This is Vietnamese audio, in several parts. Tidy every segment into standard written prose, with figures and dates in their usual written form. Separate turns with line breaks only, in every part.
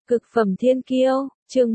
Cực phẩm thiên kiêu, chương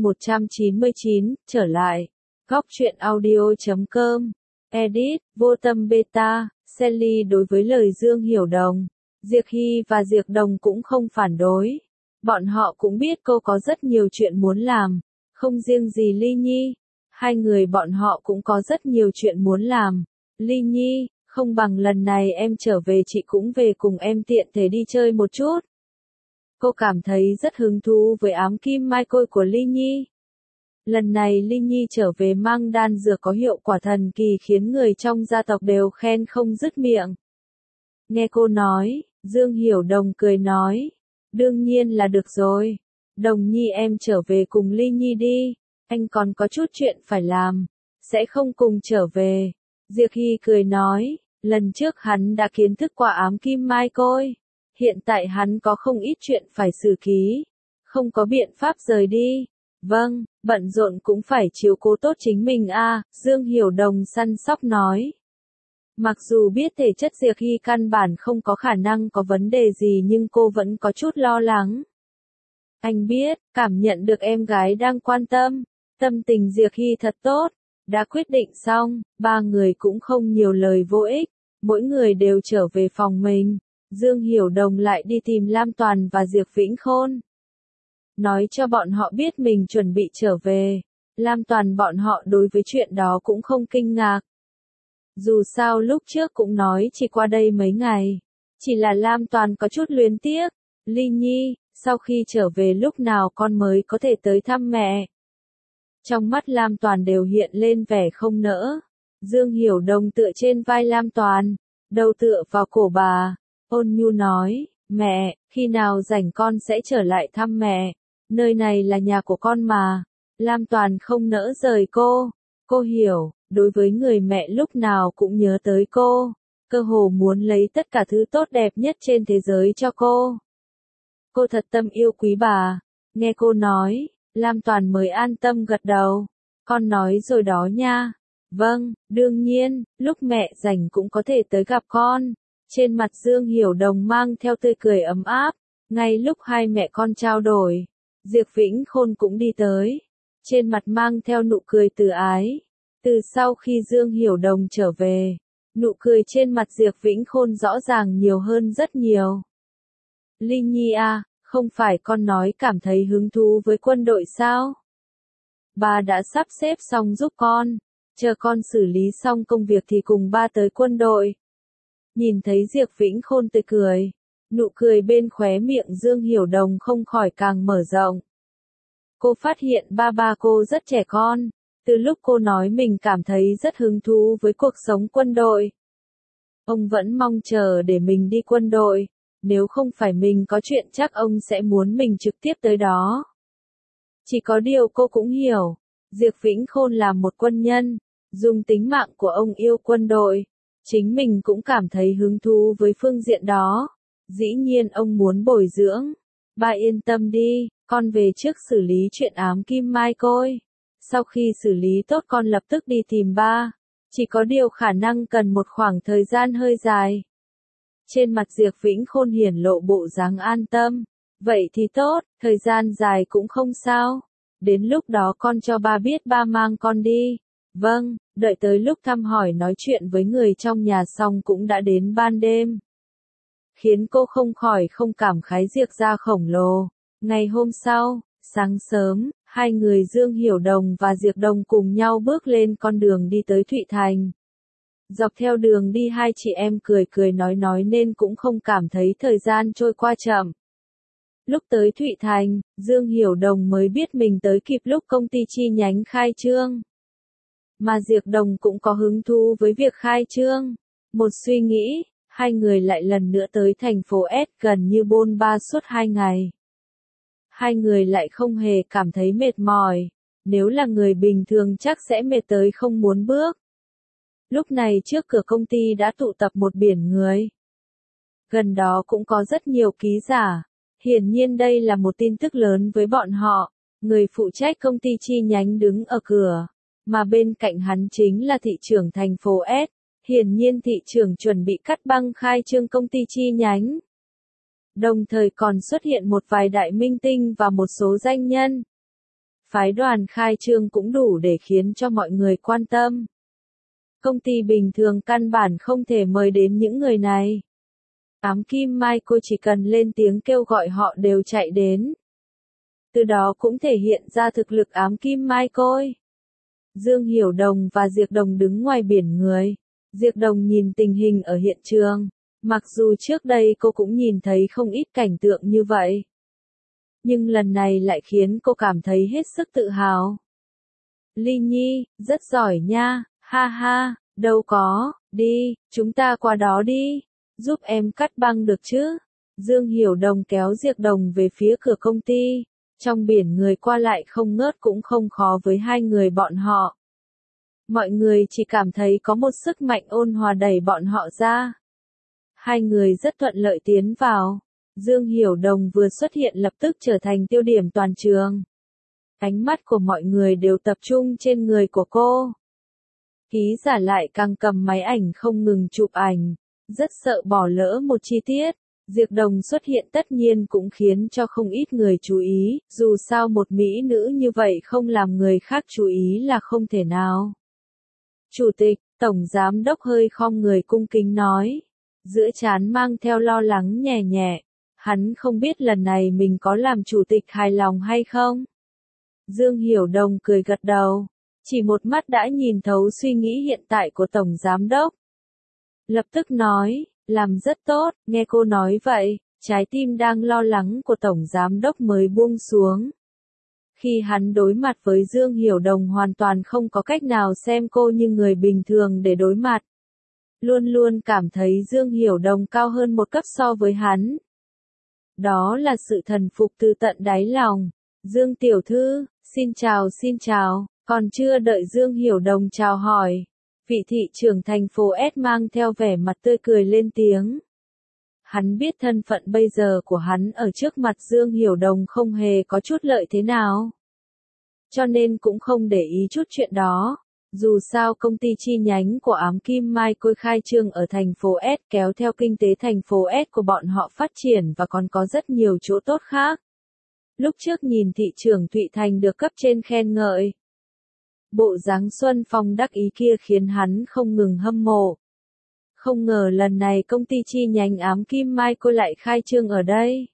199, trở lại. Góc truyện audio.com. Edit, vô tâm beta, Sally đối với lời Dương Hiểu Đồng. Diệp Hy và Diệp Đồng cũng không phản đối. Bọn họ cũng biết cô có rất nhiều chuyện muốn làm. Không riêng gì Ly Nhi. Hai người bọn họ cũng có rất nhiều chuyện muốn làm. Ly Nhi, không bằng lần này em trở về chị cũng về cùng em tiện thể đi chơi một chút. Cô cảm thấy rất hứng thú với ám kim mai côi của Ly Nhi. Lần này Ly Nhi trở về mang đan dược có hiệu quả thần kỳ khiến người trong gia tộc đều khen không dứt miệng. Nghe cô nói, Dương Hiểu Đồng cười nói, đương nhiên là được rồi. Đồng Nhi em trở về cùng Ly Nhi đi, anh còn có chút chuyện phải làm, sẽ không cùng trở về. Diệp Hy cười nói, lần trước hắn đã kiến thức qua ám kim mai côi. Hiện tại hắn có không ít chuyện phải xử ký, không có biện pháp rời đi. Vâng, bận rộn cũng phải chiếu cố tốt chính mình a, Dương Hiểu Đồng săn sóc nói. Mặc dù biết thể chất Diệp Hy căn bản không có khả năng có vấn đề gì nhưng cô vẫn có chút lo lắng. Anh biết, cảm nhận được em gái đang quan tâm, tâm tình Diệp Hy thật tốt, đã quyết định xong, ba người cũng không nhiều lời vô ích, mỗi người đều trở về phòng mình. Dương Hiểu Đồng lại đi tìm Lam Toàn và Diệp Vĩnh Khôn. Nói cho bọn họ biết mình chuẩn bị trở về. Lam Toàn bọn họ đối với chuyện đó cũng không kinh ngạc. Dù sao lúc trước cũng nói chỉ qua đây mấy ngày. Chỉ là Lam Toàn có chút luyến tiếc. Ly Nhi, sau khi trở về lúc nào con mới có thể tới thăm mẹ? Trong mắt Lam Toàn đều hiện lên vẻ không nỡ. Dương Hiểu Đồng tựa trên vai Lam Toàn, đầu tựa vào cổ bà. Ôn nhu nói, mẹ, khi nào rảnh con sẽ trở lại thăm mẹ, nơi này là nhà của con mà. Lam Toàn không nỡ rời cô hiểu, đối với người mẹ lúc nào cũng nhớ tới cô, cơ hồ muốn lấy tất cả thứ tốt đẹp nhất trên thế giới cho cô. Cô thật tâm yêu quý bà, nghe cô nói, Lam Toàn mới an tâm gật đầu, con nói rồi đó nha. Vâng, đương nhiên, lúc mẹ rảnh cũng có thể tới gặp con. Trên mặt Dương Hiểu Đồng mang theo tươi cười ấm áp, ngay lúc hai mẹ con trao đổi, Diệp Vĩnh Khôn cũng đi tới, trên mặt mang theo nụ cười từ ái. Từ sau khi Dương Hiểu Đồng trở về, nụ cười trên mặt Diệp Vĩnh Khôn rõ ràng nhiều hơn rất nhiều. Ly Nhi à, không phải con nói cảm thấy hứng thú với quân đội sao? Ba đã sắp xếp xong giúp con, chờ con xử lý xong công việc thì cùng ba tới quân đội. Nhìn thấy Diệp Vĩnh Khôn tươi cười, nụ cười bên khóe miệng Dương Hiểu Đồng không khỏi càng mở rộng. Cô phát hiện ba cô rất trẻ con, từ lúc cô nói mình cảm thấy rất hứng thú với cuộc sống quân đội. Ông vẫn mong chờ để mình đi quân đội, nếu không phải mình có chuyện chắc ông sẽ muốn mình trực tiếp tới đó. Chỉ có điều cô cũng hiểu, Diệp Vĩnh Khôn là một quân nhân, dùng tính mạng của ông yêu quân đội. Chính mình cũng cảm thấy hứng thú với phương diện đó. Dĩ nhiên ông muốn bồi dưỡng. Ba yên tâm đi, con về trước xử lý chuyện ám kim mai côi. Sau khi xử lý tốt con lập tức đi tìm ba. Chỉ có điều khả năng cần một khoảng thời gian hơi dài. Trên mặt Diệp Vĩnh Khôn hiển lộ bộ dáng an tâm. Vậy thì tốt, thời gian dài cũng không sao. Đến lúc đó con cho ba biết ba mang con đi. Vâng, đợi tới lúc thăm hỏi nói chuyện với người trong nhà xong cũng đã đến ban đêm. Khiến cô không khỏi không cảm khái Diệp gia khổng lồ. Ngày hôm sau, sáng sớm, hai người Dương Hiểu Đồng và Diệp Đồng cùng nhau bước lên con đường đi tới Thụy Thành. Dọc theo đường đi hai chị em cười cười nói nên cũng không cảm thấy thời gian trôi qua chậm. Lúc tới Thụy Thành, Dương Hiểu Đồng mới biết mình tới kịp lúc công ty chi nhánh khai trương. Mà Diệp Đồng cũng có hứng thú với việc khai trương. Một suy nghĩ, hai người lại lần nữa tới thành phố S gần như bôn ba suốt 2 ngày. Hai người lại không hề cảm thấy mệt mỏi. Nếu là người bình thường chắc sẽ mệt tới không muốn bước. Lúc này trước cửa công ty đã tụ tập một biển người. Gần đó cũng có rất nhiều ký giả. Hiển nhiên đây là một tin tức lớn với bọn họ. Người phụ trách công ty chi nhánh đứng ở cửa. Mà bên cạnh hắn chính là thị trưởng thành phố S. Hiển nhiên thị trưởng chuẩn bị cắt băng khai trương công ty chi nhánh. Đồng thời còn xuất hiện một vài đại minh tinh và một số danh nhân. Phái đoàn khai trương cũng đủ để khiến cho mọi người quan tâm. Công ty bình thường căn bản không thể mời đến những người này. Ám Kim Mai cô chỉ cần lên tiếng kêu gọi họ đều chạy đến. Từ đó cũng thể hiện ra thực lực Ám Kim Mai Côi. Dương Hiểu Đồng và Diệc Đồng đứng ngoài biển người. Diệc Đồng nhìn tình hình ở hiện trường. Mặc dù trước đây cô cũng nhìn thấy không ít cảnh tượng như vậy. Nhưng lần này lại khiến cô cảm thấy hết sức tự hào. Ly Nhi, rất giỏi nha, ha ha, đâu có, đi, chúng ta qua đó đi, giúp em cắt băng được chứ. Dương Hiểu Đồng kéo Diệc Đồng về phía cửa công ty. Trong biển người qua lại không ngớt cũng không khó với hai người bọn họ. Mọi người chỉ cảm thấy có một sức mạnh ôn hòa đẩy bọn họ ra. Hai người rất thuận lợi tiến vào. Dương Hiểu Đồng vừa xuất hiện lập tức trở thành tiêu điểm toàn trường. Ánh mắt của mọi người đều tập trung trên người của cô. Ký giả lại càng cầm máy ảnh không ngừng chụp ảnh, rất sợ bỏ lỡ một chi tiết. Diệc Đồng xuất hiện tất nhiên cũng khiến cho không ít người chú ý, dù sao một mỹ nữ như vậy không làm người khác chú ý là không thể nào. Chủ tịch, Tổng Giám đốc hơi khom người cung kính nói. Giữa trán mang theo lo lắng nhẹ nhẹ. Hắn không biết lần này mình có làm chủ tịch hài lòng hay không. Dương Hiểu Đồng cười gật đầu. Chỉ một mắt đã nhìn thấu suy nghĩ hiện tại của Tổng Giám đốc. Lập tức nói, làm rất tốt, nghe cô nói vậy, trái tim đang lo lắng của Tổng Giám đốc mới buông xuống. Khi hắn đối mặt với Dương Hiểu Đồng hoàn toàn không có cách nào xem cô như người bình thường để đối mặt. Luôn luôn cảm thấy Dương Hiểu Đồng cao hơn một cấp so với hắn. Đó là sự thần phục từ tận đáy lòng. Dương tiểu thư, xin chào, còn chưa đợi Dương Hiểu Đồng chào hỏi. Vị thị trưởng thành phố S mang theo vẻ mặt tươi cười lên tiếng. Hắn biết thân phận bây giờ của hắn ở trước mặt Dương Hiểu Đồng không hề có chút lợi thế nào. Cho nên cũng không để ý chút chuyện đó. Dù sao công ty chi nhánh của Ám Kim Mai Côi khai trương ở thành phố S kéo theo kinh tế thành phố S của bọn họ phát triển và còn có rất nhiều chỗ tốt khác. Lúc trước nhìn thị trưởng Thụy Thành được cấp trên khen ngợi. Bộ dáng Xuân Phong đắc ý kia khiến hắn không ngừng hâm mộ. Không ngờ lần này công ty chi nhánh Ám Kim Mai Côi lại khai trương ở đây.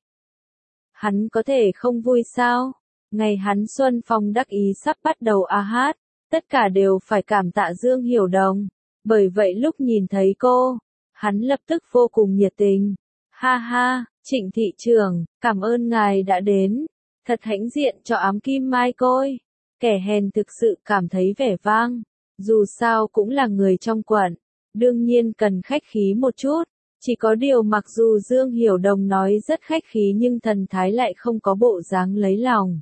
Hắn có thể không vui sao? Ngày hắn Xuân Phong đắc ý sắp bắt đầu hát. Tất cả đều phải cảm tạ Dương Hiểu Đồng. Bởi vậy lúc nhìn thấy cô, hắn lập tức vô cùng nhiệt tình. Ha ha, Trịnh thị trưởng, cảm ơn ngài đã đến. Thật hãnh diện cho Ám Kim Mai Côi. Kẻ hèn thực sự cảm thấy vẻ vang. Dù sao cũng là người trong quận. Đương nhiên cần khách khí một chút. Chỉ có điều mặc dù Dương Hiểu Đồng nói rất khách khí nhưng thần thái lại không có bộ dáng lấy lòng.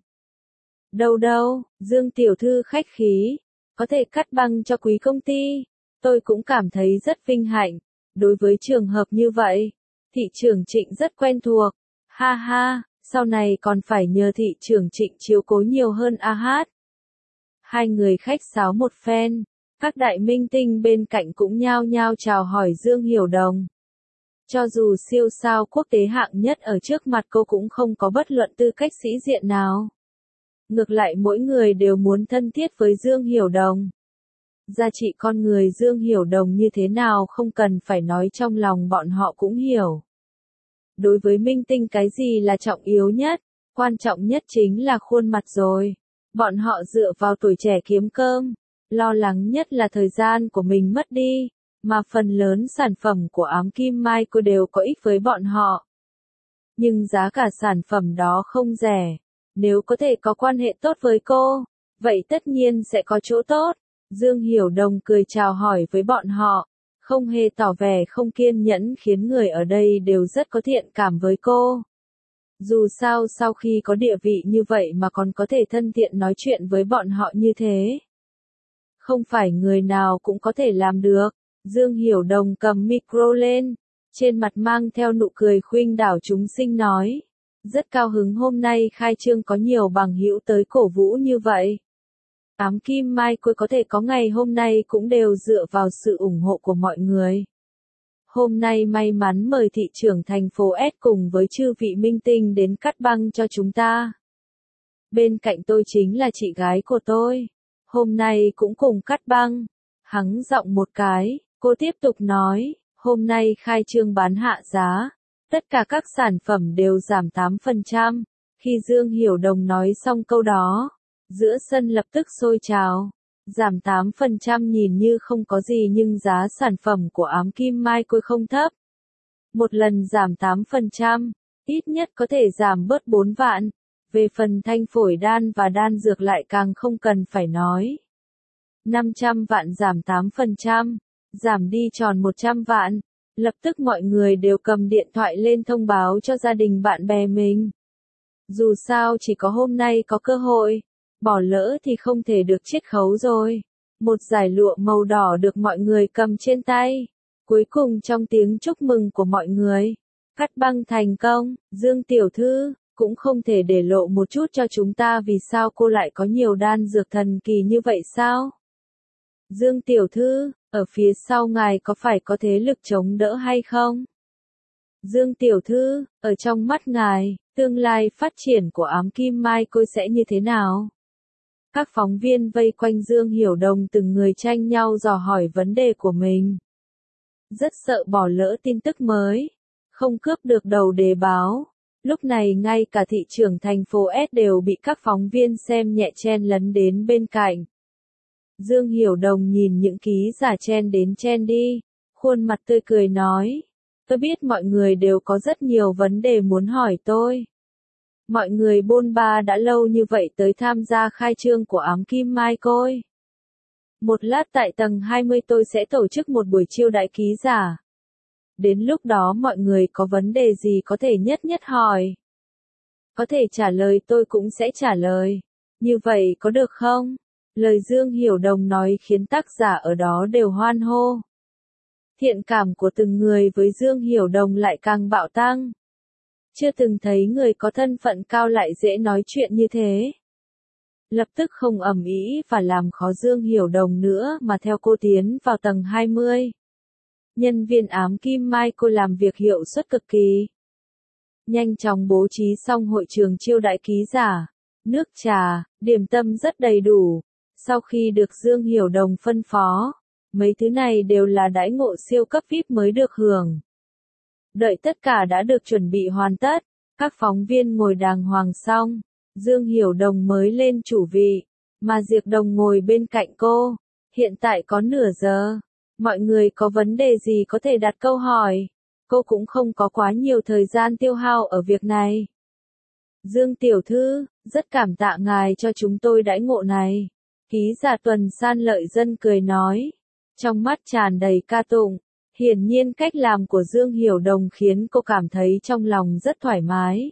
Đâu, Dương tiểu thư khách khí, có thể cắt băng cho quý công ty, tôi cũng cảm thấy rất vinh hạnh. Đối với trường hợp như vậy, thị trưởng Trịnh rất quen thuộc. Ha ha, sau này còn phải nhờ thị trưởng Trịnh chiếu cố nhiều hơn hát. Hai người khách sáo một phen, các đại minh tinh bên cạnh cũng nhao nhao chào hỏi Dương Hiểu Đồng. Cho dù siêu sao quốc tế hạng nhất ở trước mặt cô cũng không có bất luận tư cách sĩ diện nào. Ngược lại mỗi người đều muốn thân thiết với Dương Hiểu Đồng. Giá trị con người Dương Hiểu Đồng như thế nào không cần phải nói, trong lòng bọn họ cũng hiểu. Đối với minh tinh cái gì là trọng yếu nhất? Quan trọng nhất chính là khuôn mặt rồi. Bọn họ dựa vào tuổi trẻ kiếm cơm. Lo lắng nhất là thời gian của mình mất đi. Mà phần lớn sản phẩm của Ám Kim Mai Côi đều có ích với bọn họ. Nhưng giá cả sản phẩm đó không rẻ. Nếu có thể có quan hệ tốt với cô, vậy tất nhiên sẽ có chỗ tốt. Dương Hiểu Đồng cười chào hỏi với bọn họ, không hề tỏ vẻ không kiên nhẫn khiến người ở đây đều rất có thiện cảm với cô. Dù sao sau khi có địa vị như vậy mà còn có thể thân thiện nói chuyện với bọn họ như thế. Không phải người nào cũng có thể làm được. Dương Hiểu Đồng cầm micro lên, trên mặt mang theo nụ cười khuynh đảo chúng sinh nói. Rất cao hứng hôm nay khai trương có nhiều bằng hữu tới cổ vũ như vậy. Ám Kim Mai Côi có thể có ngày hôm nay cũng đều dựa vào sự ủng hộ của mọi người. Hôm nay may mắn mời thị trưởng thành phố S cùng với chư vị minh tinh đến cắt băng cho chúng ta. Bên cạnh tôi chính là chị gái của tôi. Hôm nay cũng cùng cắt băng. Hắng giọng một cái, cô tiếp tục nói, hôm nay khai trương bán hạ giá. Tất cả các sản phẩm đều giảm 8%. Khi Dương Hiểu Đồng nói xong câu đó, giữa sân lập tức sôi trào. Giảm 8% nhìn như không có gì nhưng giá sản phẩm của ám kim mai côi không thấp. Một lần giảm 8%, ít nhất có thể giảm bớt 4 vạn. Về phần thanh phổi đan và đan dược lại càng không cần phải nói. 500 vạn giảm 8%, giảm đi tròn 100 vạn. Lập tức mọi người đều cầm điện thoại lên thông báo cho gia đình bạn bè mình. Dù sao chỉ có hôm nay có cơ hội, bỏ lỡ thì không thể được chiết khấu rồi. Một dải lụa màu đỏ được mọi người cầm trên tay. Cuối cùng trong tiếng chúc mừng của mọi người, cắt băng thành công, Dương tiểu thư, cũng không thể để lộ một chút cho chúng ta vì sao cô lại có nhiều đan dược thần kỳ như vậy sao? Dương tiểu thư, ở phía sau ngài có phải có thế lực chống đỡ hay không? Dương tiểu thư, ở trong mắt ngài, tương lai phát triển của ám kim mai côi sẽ như thế nào? Các phóng viên vây quanh Dương Hiểu Đồng từng người tranh nhau dò hỏi vấn đề của mình. Rất sợ bỏ lỡ tin tức mới, không cướp được đầu đề báo. Lúc này ngay cả thị trưởng thành phố S đều bị các phóng viên xem nhẹ chen lấn đến bên cạnh. Dương Hiểu Đồng nhìn những ký giả chen đến chen đi, khuôn mặt tươi cười nói, tôi biết mọi người đều có rất nhiều vấn đề muốn hỏi tôi. Mọi người bôn ba đã lâu như vậy tới tham gia khai trương của ám kim mai côi. Một lát tại tầng 20 tôi sẽ tổ chức một buổi chiêu đãi ký giả. Đến lúc đó mọi người có vấn đề gì có thể nhất nhất hỏi. Có thể trả lời tôi cũng sẽ trả lời. Như vậy có được không? Lời Dương Hiểu Đồng nói khiến tác giả ở đó đều hoan hô. Thiện cảm của từng người với Dương Hiểu Đồng lại càng bạo tăng. Chưa từng thấy người có thân phận cao lại dễ nói chuyện như thế. Lập tức không ầm ĩ và làm khó Dương Hiểu Đồng nữa mà theo cô tiến vào tầng 20. Nhân viên ám kim mai cô làm việc hiệu suất cực kỳ. Nhanh chóng bố trí xong hội trường chiêu đãi ký giả. Nước trà, điểm tâm rất đầy đủ. Sau khi được Dương Hiểu Đồng phân phó, mấy thứ này đều là đãi ngộ siêu cấp VIP mới được hưởng. Đợi tất cả đã được chuẩn bị hoàn tất, các phóng viên ngồi đàng hoàng xong, Dương Hiểu Đồng mới lên chủ vị, mà Diệp Đồng ngồi bên cạnh cô. Hiện tại có nửa giờ, mọi người có vấn đề gì có thể đặt câu hỏi, cô cũng không có quá nhiều thời gian tiêu hao ở việc này. Dương tiểu thư, rất cảm tạ ngài cho chúng tôi đãi ngộ này. Ký giả Tuần San Lợi Dân cười nói, trong mắt tràn đầy ca tụng. Hiển nhiên cách làm của Dương Hiểu Đồng khiến cô cảm thấy trong lòng rất thoải mái.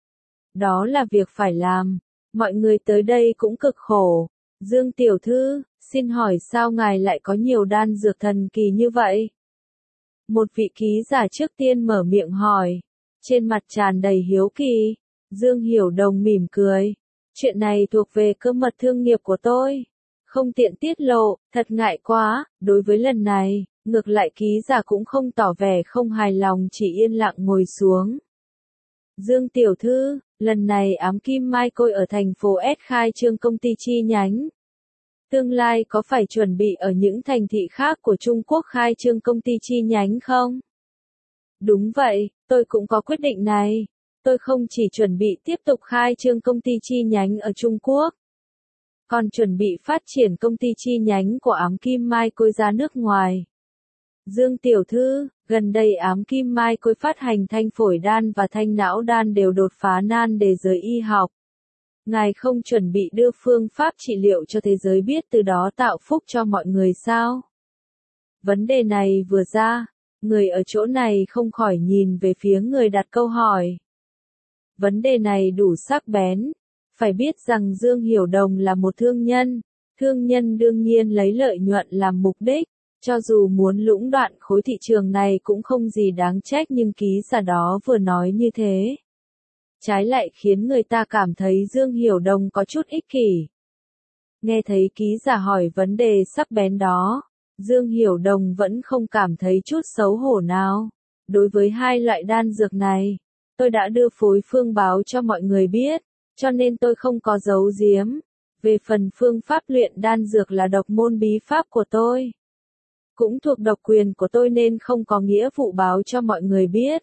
Đó là việc phải làm. Mọi người tới đây cũng cực khổ. Dương tiểu thư, xin hỏi sao ngài lại có nhiều đan dược thần kỳ như vậy? Một vị ký giả trước tiên mở miệng hỏi. Trên mặt tràn đầy hiếu kỳ. Dương Hiểu Đồng mỉm cười. Chuyện này thuộc về cơ mật thương nghiệp của tôi. Không tiện tiết lộ, thật ngại quá, đối với lần này. Ngược lại ký giả cũng không tỏ vẻ không hài lòng chỉ yên lặng ngồi xuống. Dương tiểu thư, lần này ám kim mai côi ở thành phố S khai trương công ty chi nhánh. Tương lai có phải chuẩn bị ở những thành thị khác của Trung Quốc khai trương công ty chi nhánh không? Đúng vậy, tôi cũng có quyết định này. Tôi không chỉ chuẩn bị tiếp tục khai trương công ty chi nhánh ở Trung Quốc, còn chuẩn bị phát triển công ty chi nhánh của ám kim mai côi ra nước ngoài. Dương tiểu thư, gần đây ám kim mai côi phát hành thanh phổi đan và thanh não đan đều đột phá nan đề giới y học. Ngài không chuẩn bị đưa phương pháp trị liệu cho thế giới biết từ đó tạo phúc cho mọi người sao? Vấn đề này vừa ra, người ở chỗ này không khỏi nhìn về phía người đặt câu hỏi. Vấn đề này đủ sắc bén. Phải biết rằng Dương Hiểu Đồng là một thương nhân đương nhiên lấy lợi nhuận làm mục đích. Cho dù muốn lũng đoạn khối thị trường này cũng không gì đáng trách nhưng ký giả đó vừa nói như thế. Trái lại khiến người ta cảm thấy Dương Hiểu Đồng có chút ích kỷ. Nghe thấy ký giả hỏi vấn đề sắc bén đó, Dương Hiểu Đồng vẫn không cảm thấy chút xấu hổ nào. Đối với hai loại đan dược này, tôi đã đưa phối phương báo cho mọi người biết, cho nên tôi không có giấu giếm. Về phần phương pháp luyện đan dược là độc môn bí pháp của tôi, cũng thuộc độc quyền của tôi nên không có nghĩa vụ báo cho mọi người biết.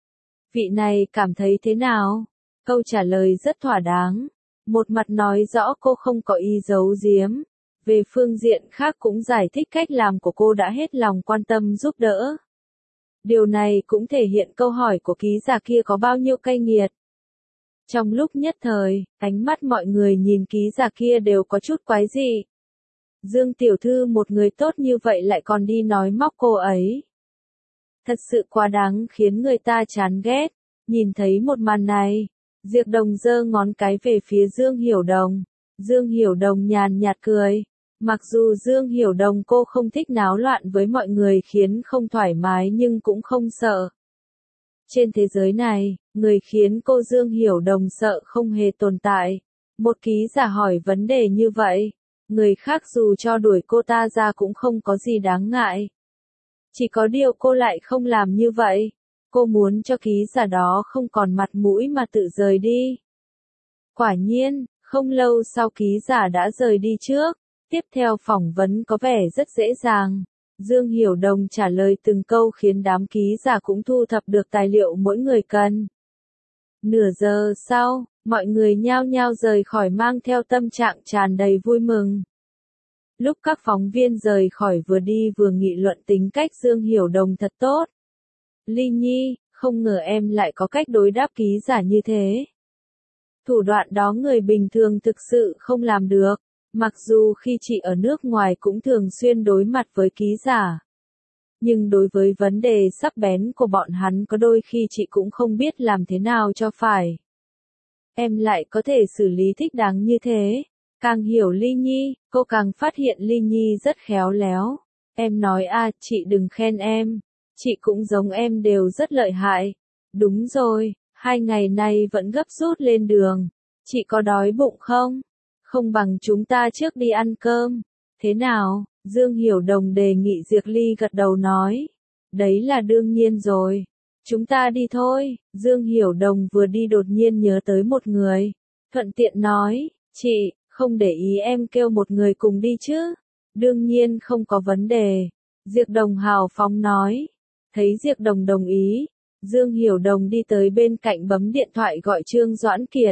Vị này cảm thấy thế nào? Câu trả lời rất thỏa đáng. Một mặt nói rõ cô không có ý giấu giếm. Về phương diện khác cũng giải thích cách làm của cô đã hết lòng quan tâm giúp đỡ. Điều này cũng thể hiện câu hỏi của ký giả kia có bao nhiêu cay nghiệt. Trong lúc nhất thời, ánh mắt mọi người nhìn ký giả kia đều có chút quái dị. Dương tiểu thư một người tốt như vậy lại còn đi nói móc cô ấy. Thật sự quá đáng khiến người ta chán ghét. Nhìn thấy một màn này, Diệp Đồng giơ ngón cái về phía Dương Hiểu Đồng. Dương Hiểu Đồng nhàn nhạt cười. Mặc dù Dương Hiểu Đồng cô không thích náo loạn với mọi người khiến không thoải mái nhưng cũng không sợ. Trên thế giới này, người khiến cô Dương Hiểu Đồng sợ không hề tồn tại. Một ký giả hỏi vấn đề như vậy, người khác dù cho đuổi cô ta ra cũng không có gì đáng ngại. Chỉ có điều cô lại không làm như vậy. Cô muốn cho ký giả đó không còn mặt mũi mà tự rời đi. Quả nhiên, không lâu sau ký giả đã rời đi trước. Tiếp theo phỏng vấn có vẻ rất dễ dàng. Dương Hiểu Đồng trả lời từng câu khiến đám ký giả cũng thu thập được tài liệu mỗi người cần. Nửa giờ sau, mọi người nhao nhao rời khỏi mang theo tâm trạng tràn đầy vui mừng. Lúc các phóng viên rời khỏi vừa đi vừa nghị luận tính cách Dương Hiểu Đồng thật tốt. Ly Nhi, không ngờ em lại có cách đối đáp ký giả như thế. Thủ đoạn đó người bình thường thực sự không làm được. Mặc dù khi chị ở nước ngoài cũng thường xuyên đối mặt với ký giả. Nhưng đối với vấn đề sắc bén của bọn hắn có đôi khi chị cũng không biết làm thế nào cho phải. Em lại có thể xử lý thích đáng như thế. Càng hiểu Ly Nhi, cô càng phát hiện Ly Nhi rất khéo léo. Em nói chị đừng khen em. Chị cũng giống em đều rất lợi hại. Đúng rồi, 2 ngày nay vẫn gấp rút lên đường. Chị có đói bụng không? Không bằng chúng ta trước đi ăn cơm. Thế nào? Dương Hiểu Đồng đề nghị Diệp Ly gật đầu nói. Đấy là đương nhiên rồi. Chúng ta đi thôi. Dương Hiểu Đồng vừa đi đột nhiên nhớ tới một người. Thuận tiện nói, chị, không để ý em kêu một người cùng đi chứ? Đương nhiên không có vấn đề. Diệp Đồng hào phóng nói. Thấy Diệp Đồng đồng ý, Dương Hiểu Đồng đi tới bên cạnh bấm điện thoại gọi Trương Doãn Kiệt.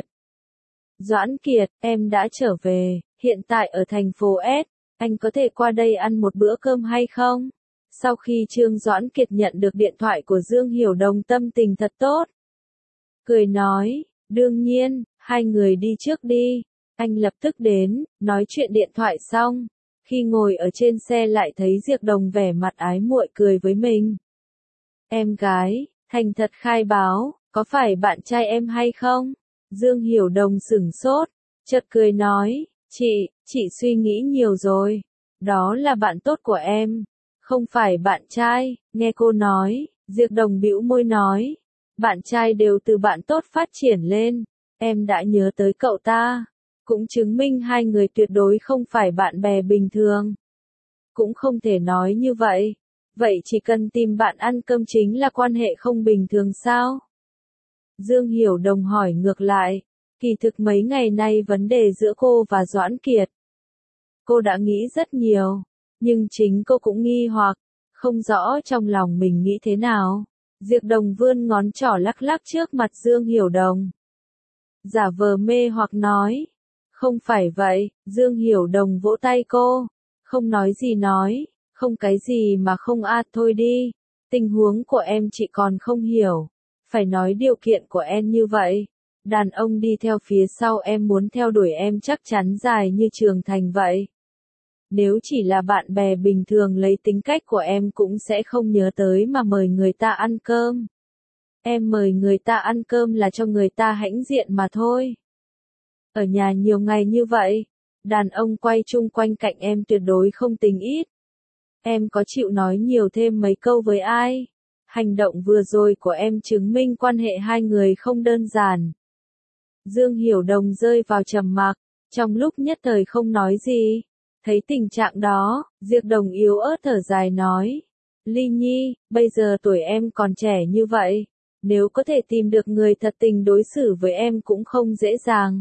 Doãn Kiệt, em đã trở về, hiện tại ở thành phố S, anh có thể qua đây ăn một bữa cơm hay không? Sau khi Trương Doãn Kiệt nhận được điện thoại của Dương Hiểu Đồng tâm tình thật tốt. Cười nói, đương nhiên, hai người đi trước đi. Anh lập tức đến, nói chuyện điện thoại xong. Khi ngồi ở trên xe lại thấy Diệp Đồng vẻ mặt ái muội cười với mình. Em gái, thành thật khai báo, có phải bạn trai em hay không? Dương Hiểu Đồng sửng sốt, chợt cười nói, chị suy nghĩ nhiều rồi. Đó là bạn tốt của em, không phải bạn trai. Nghe cô nói, Diệp Đồng bĩu môi nói, bạn trai đều từ bạn tốt phát triển lên. Em đã nhớ tới cậu ta, cũng chứng minh hai người tuyệt đối không phải bạn bè bình thường. Cũng không thể nói như vậy. Vậy chỉ cần tìm bạn ăn cơm chính là quan hệ không bình thường sao? Dương Hiểu Đồng hỏi ngược lại. Kỳ thực mấy ngày nay vấn đề giữa cô và Doãn Kiệt. Cô đã nghĩ rất nhiều. Nhưng chính cô cũng nghi hoặc. Không rõ trong lòng mình nghĩ thế nào. Diệp Đồng vươn ngón trỏ lắc lắc trước mặt Dương Hiểu Đồng. Giả vờ mê hoặc nói. Không phải vậy. Dương Hiểu Đồng vỗ tay cô. Không nói gì nói. Không cái gì mà không thôi đi. Tình huống của em chị còn không hiểu. Phải nói điều kiện của em như vậy. Đàn ông đi theo phía sau em muốn theo đuổi em chắc chắn dài như trường thành vậy. Nếu chỉ là bạn bè bình thường lấy tính cách của em cũng sẽ không nhớ tới mà mời người ta ăn cơm. Em mời người ta ăn cơm là cho người ta hãnh diện mà thôi. Ở nhà nhiều ngày như vậy, đàn ông quay chung quanh cạnh em tuyệt đối không tính ít. Em có chịu nói nhiều thêm mấy câu với ai? Hành động vừa rồi của em chứng minh quan hệ hai người không đơn giản. Dương Hiểu Đồng rơi vào trầm mặc, trong lúc nhất thời không nói gì. Thấy tình trạng đó, Diệp Đồng yếu ớt thở dài nói. Ly Nhi, bây giờ tuổi em còn trẻ như vậy. Nếu có thể tìm được người thật tình đối xử với em cũng không dễ dàng.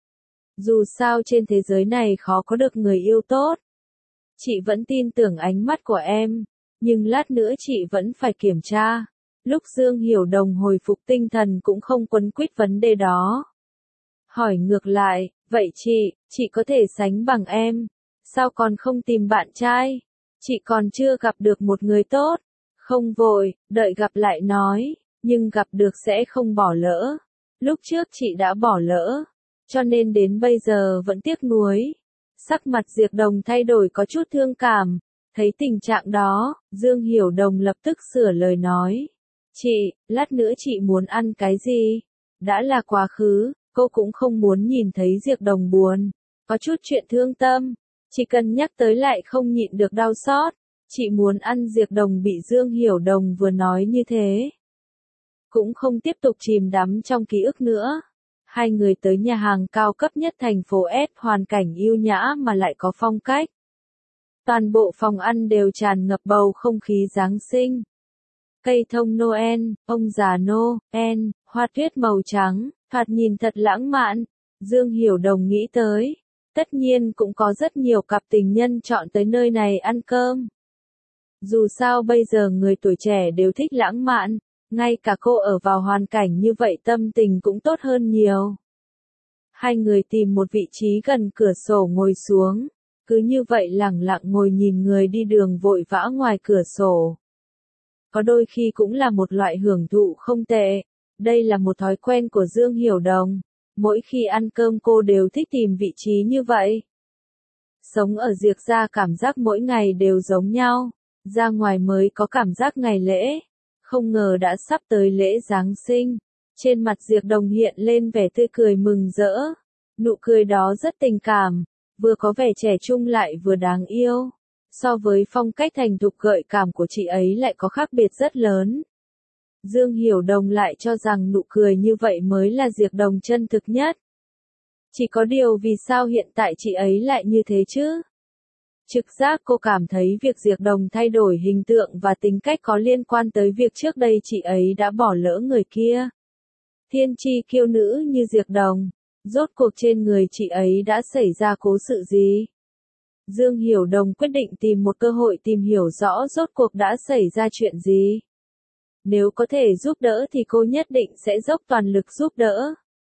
Dù sao trên thế giới này khó có được người yêu tốt. Chị vẫn tin tưởng ánh mắt của em, nhưng lát nữa chị vẫn phải kiểm tra. Lúc Dương Hiểu Đồng hồi phục tinh thần cũng không quấn quýt vấn đề đó. Hỏi ngược lại, vậy chị có thể sánh bằng em, sao còn không tìm bạn trai? Chị còn chưa gặp được một người tốt. Không vội, đợi gặp lại nói, nhưng gặp được sẽ không bỏ lỡ. Lúc trước chị đã bỏ lỡ, cho nên đến bây giờ vẫn tiếc nuối. Sắc mặt Diệp Đồng thay đổi có chút thương cảm, thấy tình trạng đó, Dương Hiểu Đồng lập tức sửa lời nói. Chị, lát nữa chị muốn ăn cái gì? Đã là quá khứ, cô cũng không muốn nhìn thấy Diệp Đồng buồn, có chút chuyện thương tâm. Chỉ cần nhắc tới lại không nhịn được đau xót. Chị muốn ăn Diệp Đồng bị Dương Hiểu Đồng vừa nói như thế. Cũng không tiếp tục chìm đắm trong ký ức nữa. Hai người tới nhà hàng cao cấp nhất thành phố S, hoàn cảnh yêu nhã mà lại có phong cách. Toàn bộ phòng ăn đều tràn ngập bầu không khí Giáng sinh. Cây thông Noel, ông già Noel, hoa tuyết màu trắng, thoạt nhìn thật lãng mạn. Dương Hiểu Đồng nghĩ tới. Tất nhiên cũng có rất nhiều cặp tình nhân chọn tới nơi này ăn cơm. Dù sao bây giờ người tuổi trẻ đều thích lãng mạn, ngay cả cô ở vào hoàn cảnh như vậy tâm tình cũng tốt hơn nhiều. Hai người tìm một vị trí gần cửa sổ ngồi xuống, cứ như vậy lẳng lặng ngồi nhìn người đi đường vội vã ngoài cửa sổ. Có đôi khi cũng là một loại hưởng thụ không tệ, đây là một thói quen của Dương Hiểu Đồng. Mỗi khi ăn cơm cô đều thích tìm vị trí như vậy. Sống ở Diệp gia cảm giác mỗi ngày đều giống nhau, ra ngoài mới có cảm giác ngày lễ. Không ngờ đã sắp tới lễ Giáng sinh. Trên mặt Diệp Đồng hiện lên vẻ tươi cười mừng rỡ. Nụ cười đó rất tình cảm, vừa có vẻ trẻ trung lại vừa đáng yêu. So với phong cách thành thục gợi cảm của chị ấy lại có khác biệt rất lớn. Dương Hiểu Đồng lại cho rằng nụ cười như vậy mới là Diệp Đồng chân thực nhất. Chỉ có điều vì sao hiện tại chị ấy lại như thế chứ? Trực giác cô cảm thấy việc Diệp Đồng thay đổi hình tượng và tính cách có liên quan tới việc trước đây chị ấy đã bỏ lỡ người kia. Thiên chi kiêu nữ như Diệp Đồng, rốt cuộc trên người chị ấy đã xảy ra cố sự gì? Dương Hiểu Đồng quyết định tìm một cơ hội tìm hiểu rõ rốt cuộc đã xảy ra chuyện gì. Nếu có thể giúp đỡ thì cô nhất định sẽ dốc toàn lực giúp đỡ.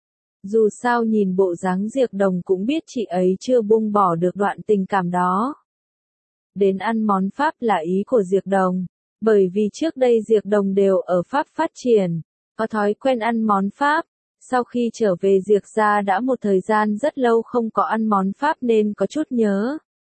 Dù sao nhìn bộ dáng Diệp Đồng cũng biết chị ấy chưa buông bỏ được đoạn tình cảm đó. Đến ăn món Pháp là ý của Diệp Đồng, bởi vì trước đây Diệp Đồng đều ở Pháp phát triển, có thói quen ăn món Pháp. Sau khi trở về Diệp gia đã một thời gian rất lâu không có ăn món Pháp nên có chút nhớ.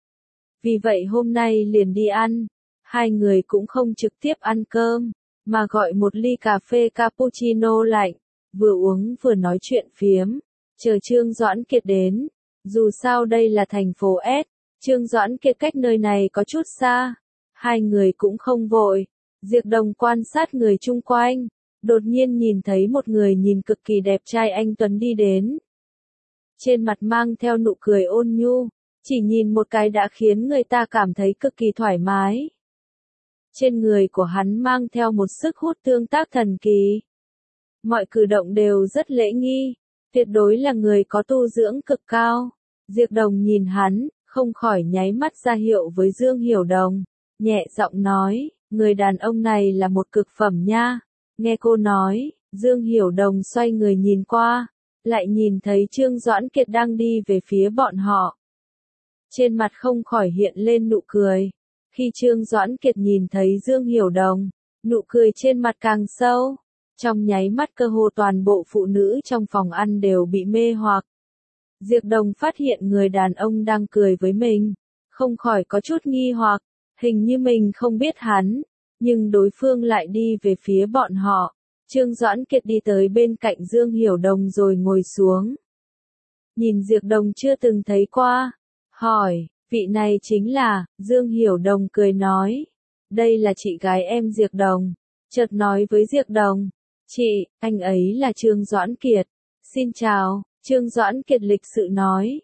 Vì vậy hôm nay liền đi ăn, hai người cũng không trực tiếp ăn cơm, mà gọi một ly cà phê cappuccino lạnh, vừa uống vừa nói chuyện phiếm, chờ Trương Doãn Kiệt đến. Dù sao đây là thành phố S, Trương Doãn Kiệt cách nơi này có chút xa, hai người cũng không vội. Diệp Đồng quan sát người chung quanh, đột nhiên nhìn thấy một người nhìn cực kỳ đẹp trai anh tuấn đi đến. Trên mặt mang theo nụ cười ôn nhu, chỉ nhìn một cái đã khiến người ta cảm thấy cực kỳ thoải mái. Trên người của hắn mang theo một sức hút tương tác thần kỳ. Mọi cử động đều rất lễ nghi, tuyệt đối là người có tu dưỡng cực cao. Diệp Đồng nhìn hắn, không khỏi nháy mắt ra hiệu với Dương Hiểu Đồng, nhẹ giọng nói, người đàn ông này là một cực phẩm nha. Nghe cô nói, Dương Hiểu Đồng xoay người nhìn qua, lại nhìn thấy Trương Doãn Kiệt đang đi về phía bọn họ. Trên mặt không khỏi hiện lên nụ cười. Khi Trương Doãn Kiệt nhìn thấy Dương Hiểu Đồng, nụ cười trên mặt càng sâu. Trong nháy mắt cơ hồ toàn bộ phụ nữ trong phòng ăn đều bị mê hoặc. Diệp Đồng phát hiện người đàn ông đang cười với mình, không khỏi có chút nghi hoặc, hình như mình không biết hắn, nhưng đối phương lại đi về phía bọn họ. Trương Doãn Kiệt đi tới bên cạnh Dương Hiểu Đồng rồi ngồi xuống. Nhìn Diệp Đồng chưa từng thấy qua, hỏi, vị này chính là, Dương Hiểu Đồng cười nói, đây là chị gái em Diệp Đồng, chợt nói với Diệp Đồng, chị, anh ấy là Trương Doãn Kiệt, xin chào. Trương Doãn Kiệt lịch sự nói,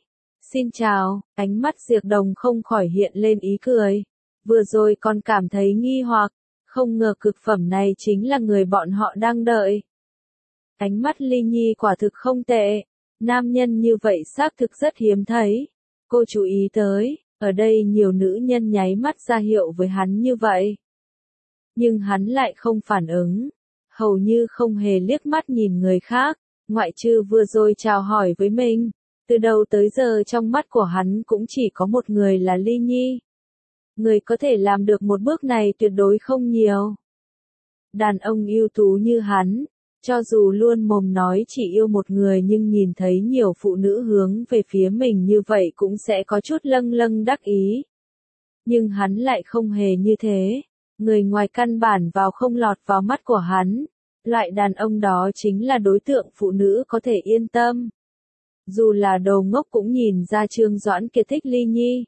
Xin chào, ánh mắt Diệp Đồng không khỏi hiện lên ý cười. Vừa rồi còn cảm thấy nghi hoặc, không ngờ cực phẩm này chính là người bọn họ đang đợi. Ánh mắt Ly Nhi quả thực không tệ, nam nhân như vậy xác thực rất hiếm thấy. Cô chú ý tới, ở đây nhiều nữ nhân nháy mắt ra hiệu với hắn như vậy. Nhưng hắn lại không phản ứng, hầu như không hề liếc mắt nhìn người khác, ngoại trừ vừa rồi chào hỏi với mình. Từ đầu tới giờ trong mắt của hắn cũng chỉ có một người là Ly Nhi. Người có thể làm được một bước này tuyệt đối không nhiều. Đàn ông ưu tú như hắn, cho dù luôn mồm nói chỉ yêu một người nhưng nhìn thấy nhiều phụ nữ hướng về phía mình như vậy cũng sẽ có chút lâng lâng đắc ý. Nhưng hắn lại không hề như thế. Người ngoài căn bản vào không lọt vào mắt của hắn. Loại đàn ông đó chính là đối tượng phụ nữ có thể yên tâm. Dù là đồ ngốc cũng nhìn ra Trương Doãn Kiệt thích Ly Nhi.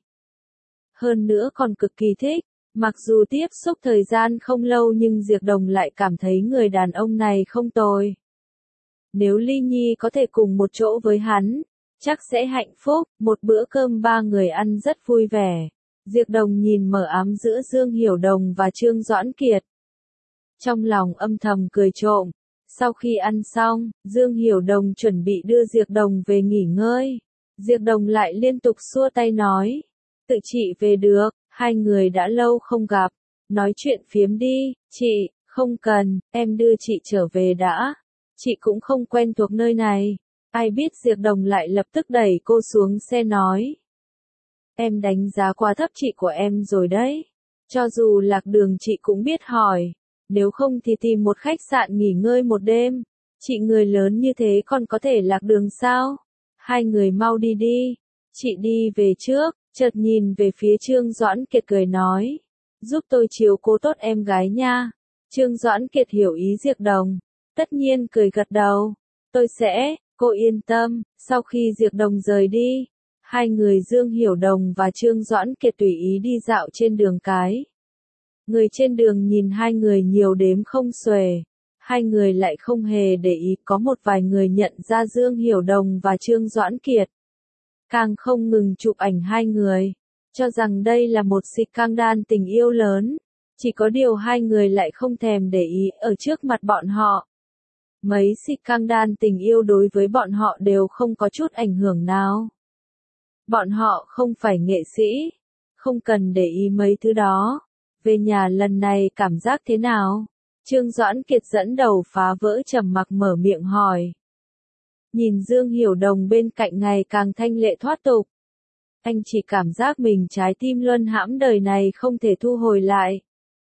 Hơn nữa còn cực kỳ thích. Mặc dù tiếp xúc thời gian không lâu nhưng Diệp Đồng lại cảm thấy người đàn ông này không tồi. Nếu Ly Nhi có thể cùng một chỗ với hắn, chắc sẽ hạnh phúc, một bữa cơm ba người ăn rất vui vẻ. Diệp Đồng nhìn mờ ám giữa Dương Hiểu Đồng và Trương Doãn Kiệt. Trong lòng âm thầm cười trộm. Sau khi ăn xong, Dương Hiểu Đồng chuẩn bị đưa Diệp Đồng về nghỉ ngơi. Diệp Đồng lại liên tục xua tay nói. Tự chị về được, hai người đã lâu không gặp. Nói chuyện phiếm đi, chị, không cần, em đưa chị trở về đã. Chị cũng không quen thuộc nơi này. Ai biết Diệp Đồng lại lập tức đẩy cô xuống xe nói. Em đánh giá quá thấp chị của em rồi đấy. Cho dù lạc đường chị cũng biết hỏi. Nếu không thì tìm một khách sạn nghỉ ngơi một đêm. Chị người lớn như thế còn có thể lạc đường sao? Hai người mau đi đi. Chị đi về trước, chợt nhìn về phía Trương Doãn Kiệt cười nói. Giúp tôi chiếu cố tốt em gái nha. Trương Doãn Kiệt hiểu ý Diệp Đồng. Tất nhiên cười gật đầu. Tôi sẽ, cô yên tâm. Sau khi Diệp Đồng rời đi, hai người Dương Hiểu Đồng và Trương Doãn Kiệt tùy ý đi dạo trên đường cái. Người trên đường nhìn hai người nhiều đếm không xuể. Hai người lại không hề để ý, có một vài người nhận ra Dương Hiểu Đồng và Trương Doãn Kiệt. Càng không ngừng chụp ảnh hai người, cho rằng đây là một scandal tình yêu lớn. Chỉ có điều hai người lại không thèm để ý ở trước mặt bọn họ. Mấy scandal tình yêu đối với bọn họ đều không có chút ảnh hưởng nào. Bọn họ không phải nghệ sĩ, không cần để ý mấy thứ đó. Về nhà lần này cảm giác thế nào? Trương Doãn Kiệt dẫn đầu phá vỡ trầm mặc mở miệng hỏi. Nhìn Dương Hiểu Đồng bên cạnh ngày càng thanh lệ thoát tục. Anh chỉ cảm giác mình trái tim luân hãm đời này không thể thu hồi lại.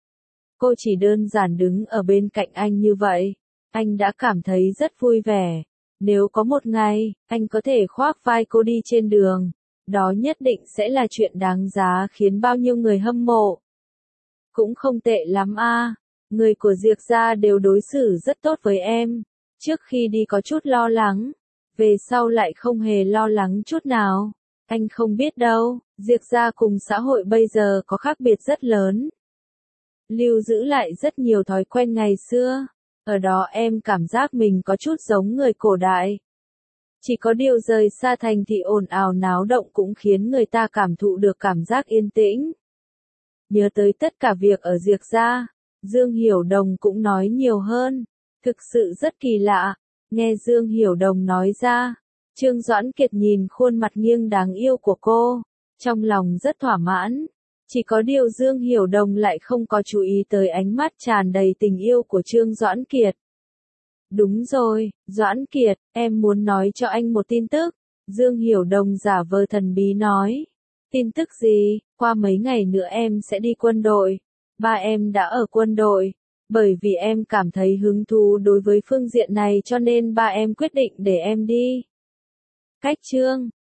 Cô chỉ đơn giản đứng ở bên cạnh anh như vậy. Anh đã cảm thấy rất vui vẻ. Nếu có một ngày, anh có thể khoác vai cô đi trên đường. Đó nhất định sẽ là chuyện đáng giá khiến bao nhiêu người hâm mộ. Cũng không tệ lắm a. Người của Diệp gia đều đối xử rất tốt với em. Trước khi đi có chút lo lắng. Về sau lại không hề lo lắng chút nào. Anh không biết đâu, Diệp gia cùng xã hội bây giờ có khác biệt rất lớn. Lưu giữ lại rất nhiều thói quen ngày xưa. Ở đó em cảm giác mình có chút giống người cổ đại. Chỉ có điều rời xa thành thị ồn ào náo động cũng khiến người ta cảm thụ được cảm giác yên tĩnh. Nhớ tới tất cả việc ở Diệp gia, Dương Hiểu Đồng cũng nói nhiều hơn. Thực sự rất kỳ lạ. Nghe Dương Hiểu Đồng nói ra, Trương Doãn Kiệt nhìn khuôn mặt nghiêng đáng yêu của cô, trong lòng rất thỏa mãn. Chỉ có điều Dương Hiểu Đồng lại không có chú ý tới ánh mắt tràn đầy tình yêu của Trương Doãn Kiệt. Đúng rồi, Doãn Kiệt, em muốn nói cho anh một tin tức. Dương Hiểu Đồng giả vờ thần bí nói. Tin tức gì? Qua mấy ngày nữa em sẽ đi quân đội. Ba em đã ở quân đội. Bởi vì em cảm thấy hứng thú đối với phương diện này cho nên ba em quyết định để em đi. Cách chương